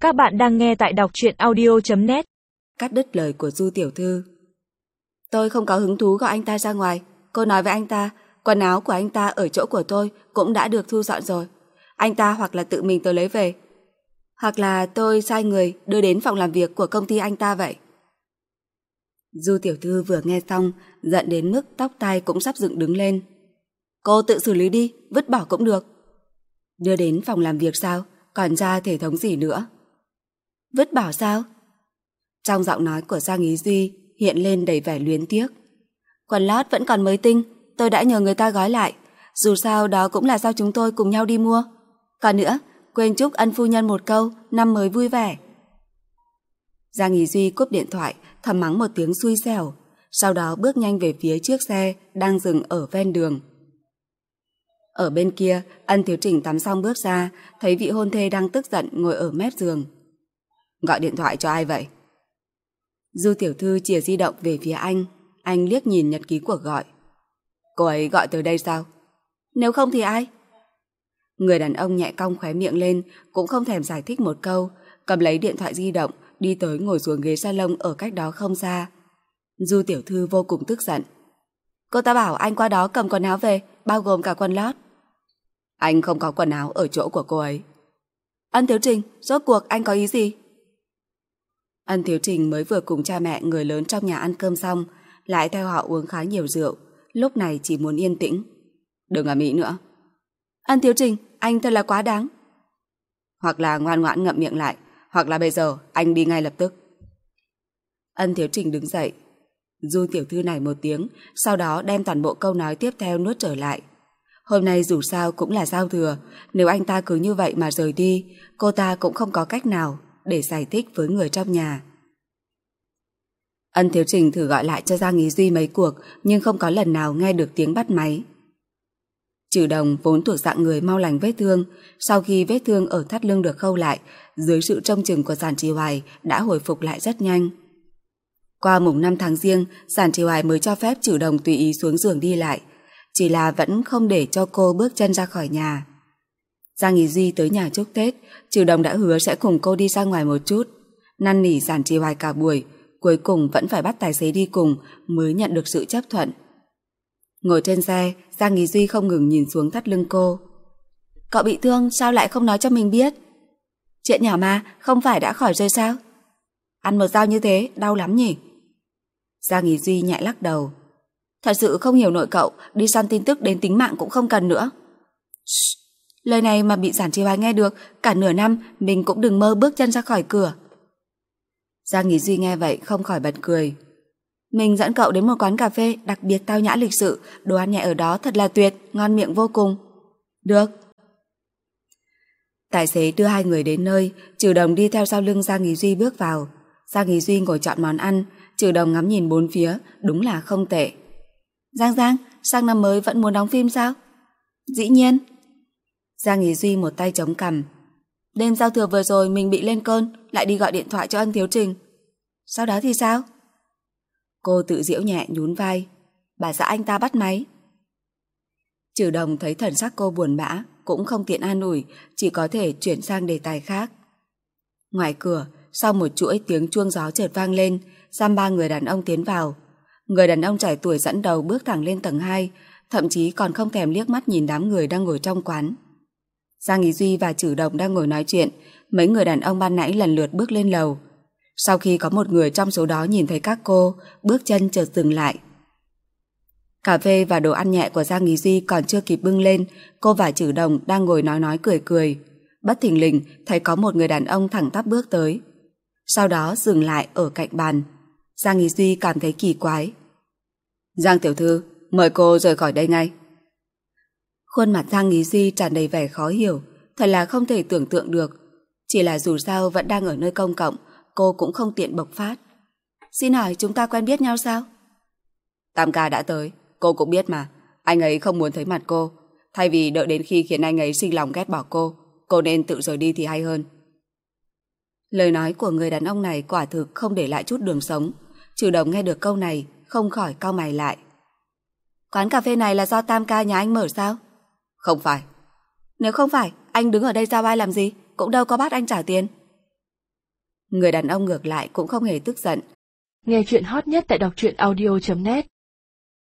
Các bạn đang nghe tại đọc truyện audio.net. Cắt đứt lời của Du tiểu thư. Tôi không có hứng thú gọi anh ta ra ngoài. Cô nói với anh ta, quần áo của anh ta ở chỗ của tôi cũng đã được thu dọn rồi. Anh ta hoặc là tự mình tới lấy về, hoặc là tôi sai người đưa đến phòng làm việc của công ty anh ta vậy. Du tiểu thư vừa nghe xong, giận đến mức tóc tai cũng sắp dựng đứng lên. Cô tự xử lý đi, vứt bỏ cũng được. Đưa đến phòng làm việc sao? Còn ra thể thống gì nữa? Vứt bỏ sao? Trong giọng nói của Giang Ý Duy hiện lên đầy vẻ luyến tiếc. Quần lót vẫn còn mới tinh, tôi đã nhờ người ta gói lại. Dù sao đó cũng là do chúng tôi cùng nhau đi mua. Còn nữa, quên chúc ân phu nhân một câu, năm mới vui vẻ. Giang Ý Duy cúp điện thoại, thầm mắng một tiếng xui xẻo, sau đó bước nhanh về phía chiếc xe đang dừng ở ven đường. Ở bên kia, Ân Thiếu Trình tắm xong bước ra, thấy vị hôn thê đang tức giận ngồi ở mép giường. Gọi điện thoại cho ai vậy? Du tiểu thư chìa di động về phía anh liếc nhìn nhật ký cuộc gọi. Cô ấy gọi tới đây sao? Nếu không thì ai? Người đàn ông nhẹ cong khóe miệng lên, cũng không thèm giải thích một câu, cầm lấy điện thoại di động, đi tới ngồi xuống ghế salon ở cách đó không xa. Du tiểu thư vô cùng tức giận. Cô ta bảo anh qua đó cầm quần áo về, bao gồm cả quần lót. Anh không có quần áo ở chỗ của cô ấy. Ân Thiếu Trình, rốt cuộc anh có ý gì? Ân Thiếu Trình mới vừa cùng cha mẹ người lớn trong nhà ăn cơm xong, lại theo họ uống khá nhiều rượu, lúc này chỉ muốn yên tĩnh. Đừng ầm ĩ nữa. Ân Thiếu Trình, anh thật là quá đáng. Hoặc là ngoan ngoãn ngậm miệng lại, hoặc là bây giờ anh đi ngay lập tức. Ân Thiếu Trình đứng dậy. Du tiểu thư này một tiếng, sau đó đem toàn bộ câu nói tiếp theo nuốt trở lại. Hôm nay dù sao cũng là giao thừa, nếu anh ta cứ như vậy mà rời đi, cô ta cũng không có cách nào để giải thích với người trong nhà. Ân Thiếu Trình thử gọi lại cho Giang Ý Duy mấy cuộc, nhưng không có lần nào nghe được tiếng bắt máy. Trừ Đồng vốn thuộc dạng người mau lành vết thương, sau khi vết thương ở thắt lưng được khâu lại, dưới sự trông chừng của Giản Trì Hoài đã hồi phục lại rất nhanh. Qua mùng 5 tháng Giêng, Giản Trì Hoài mới cho phép Trừ Đồng tùy ý xuống giường đi lại, chỉ là vẫn không để cho cô bước chân ra khỏi nhà. Giang Ý Duy tới nhà chúc Tết, Trừ Đồng đã hứa sẽ cùng cô đi ra ngoài một chút, năn nỉ Giản Trì Hoài cả buổi, cuối cùng vẫn phải bắt tài xế đi cùng mới nhận được sự chấp thuận. Ngồi trên xe, Giang Ý Duy không ngừng nhìn xuống thắt lưng cô. Cậu bị thương sao lại không nói cho mình biết? Chuyện nhỏ mà, không phải đã khỏi rồi sao? Ăn một dao như thế, đau lắm nhỉ? Giang Ý Duy nhẹ lắc đầu. Thật sự không hiểu nổi cậu, đi săn tin tức đến tính mạng cũng không cần nữa. Shh, lời này mà bị Giản Trì Hoài nghe được, cả nửa năm mình cũng đừng mơ bước chân ra khỏi cửa. Giang Ý Duy nghe vậy không khỏi bật cười. Mình dẫn cậu đến một quán cà phê đặc biệt tao nhã lịch sự, đồ ăn nhẹ ở đó thật là tuyệt, ngon miệng vô cùng. Được. Tài xế đưa hai người đến nơi, Trừ Đồng đi theo sau lưng Giang Ý Duy bước vào. Giang Ý Duy ngồi chọn món ăn, Trừ Đồng ngắm nhìn bốn phía, đúng là không tệ. Giang, sang năm mới vẫn muốn đóng phim sao? Dĩ nhiên. Giang Ý Duy một tay chống cằm. Đêm giao thừa vừa rồi mình bị lên cơn, lại đi gọi điện thoại cho Ân Thiếu Trình. Sau đó thì sao? Cô tự giễu nhẹ nhún vai. Bà xã anh ta bắt máy. Trừ Đồng thấy thần sắc cô buồn bã, cũng không tiện an ủi, chỉ có thể chuyển sang đề tài khác. Ngoài cửa, sau một chuỗi tiếng chuông gió chợt vang lên, giam ba người đàn ông tiến vào. Người đàn ông trẻ tuổi dẫn đầu bước thẳng lên tầng 2, thậm chí còn không thèm liếc mắt nhìn đám người đang ngồi trong quán. Giang Ý Duy và Trừ Đồng đang ngồi nói chuyện, mấy người đàn ông ban nãy lần lượt bước lên lầu. Sau khi có một người trong số đó nhìn thấy các cô, bước chân chợt dừng lại. Cà phê và đồ ăn nhẹ của Giang Ý Duy còn chưa kịp bưng lên, cô và Trừ Đồng đang ngồi nói cười cười. Bất thình lình thấy có một người đàn ông thẳng tắp bước tới, sau đó dừng lại ở cạnh bàn. Giang Ý Duy cảm thấy kỳ quái. Giang tiểu thư, mời cô rời khỏi đây ngay. Khuôn mặt Giang Ý Duy tràn đầy vẻ khó hiểu, thật là không thể tưởng tượng được. Chỉ là dù sao vẫn đang ở nơi công cộng, cô cũng không tiện bộc phát. Xin hỏi chúng ta quen biết nhau sao? Tam ca đã tới, cô cũng biết mà. Anh ấy không muốn thấy mặt cô. Thay vì đợi đến khi khiến anh ấy sinh lòng ghét bỏ cô nên tự rời đi thì hay hơn. Lời nói của người đàn ông này quả thực không để lại chút đường sống. Trừ Đồng nghe được câu này không khỏi cau mày lại. Quán cà phê này là do Tam ca nhà anh mở sao? Không phải. Nếu không phải, anh đứng ở đây giao ai làm gì? Cũng đâu có bắt anh trả tiền. Người đàn ông ngược lại cũng không hề tức giận. Nghe chuyện hot nhất tại đọc truyện audio.net